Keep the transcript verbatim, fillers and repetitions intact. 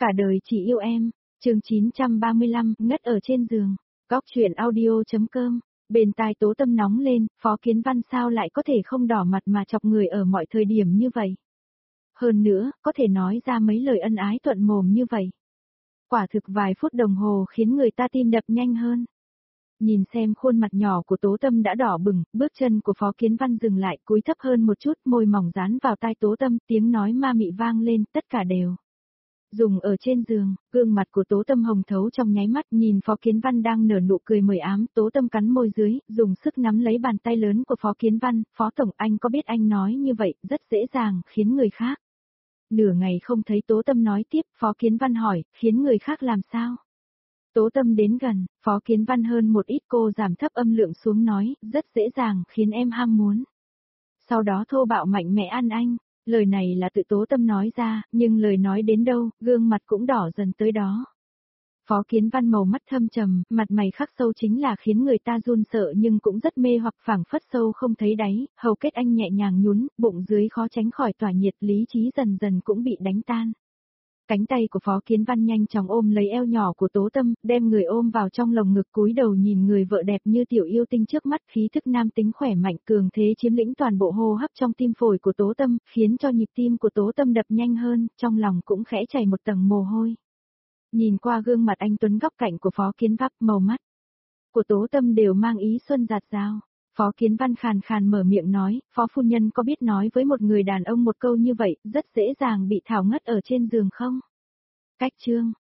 Cả đời chỉ yêu em, chương chín trăm ba mươi lăm, ngất ở trên giường, góc truyện audio.com, bên tai Tố Tâm nóng lên, Phó Kiến Văn sao lại có thể không đỏ mặt mà chọc người ở mọi thời điểm như vậy. Hơn nữa, có thể nói ra mấy lời ân ái thuận mồm như vậy. Quả thực vài phút đồng hồ khiến người ta tim đập nhanh hơn. Nhìn xem khuôn mặt nhỏ của Tố Tâm đã đỏ bừng, bước chân của Phó Kiến Văn dừng lại, cúi thấp hơn một chút, môi mỏng dán vào tai Tố Tâm, tiếng nói ma mị vang lên, tất cả đều dùng ở trên giường, gương mặt của Tố Tâm hồng thấu trong nháy mắt, nhìn Phó Kiến Văn đang nở nụ cười mời ám, Tố Tâm cắn môi dưới, dùng sức nắm lấy bàn tay lớn của Phó Kiến Văn, Phó Tổng, anh có biết anh nói như vậy, rất dễ dàng, khiến người khác. Nửa ngày không thấy Tố Tâm nói tiếp, Phó Kiến Văn hỏi, khiến người khác làm sao? Tố Tâm đến gần, Phó Kiến Văn hơn một ít, cô giảm thấp âm lượng xuống nói, rất dễ dàng, khiến em ham muốn. Sau đó thô bạo mạnh mẽ ăn anh. Lời này là tự Tố Tâm nói ra, nhưng lời nói đến đâu, gương mặt cũng đỏ dần tới đó. Phó Kiến Văn màu mắt thâm trầm, mặt mày khắc sâu chính là khiến người ta run sợ nhưng cũng rất mê hoặc phảng phất sâu không thấy đáy, hầu kết anh nhẹ nhàng nhún, bụng dưới khó tránh khỏi tỏa nhiệt, lý trí dần dần cũng bị đánh tan. Cánh tay của Phó Kiến Văn nhanh chóng ôm lấy eo nhỏ của Tố Tâm, đem người ôm vào trong lồng ngực, cúi đầu nhìn người vợ đẹp như tiểu yêu tinh trước mắt, khí thức nam tính khỏe mạnh cường thế chiếm lĩnh toàn bộ hô hấp trong tim phổi của Tố Tâm, khiến cho nhịp tim của Tố Tâm đập nhanh hơn, trong lòng cũng khẽ chảy một tầng mồ hôi. Nhìn qua gương mặt anh tuấn góc cạnh của Phó Kiến Văn, màu mắt của Tố Tâm đều mang ý xuân dạt dao. Phó Kiến Văn khàn khàn mở miệng nói, Phó phu nhân có biết nói với một người đàn ông một câu như vậy, rất dễ dàng bị thảo ngất ở trên giường không? Cách chương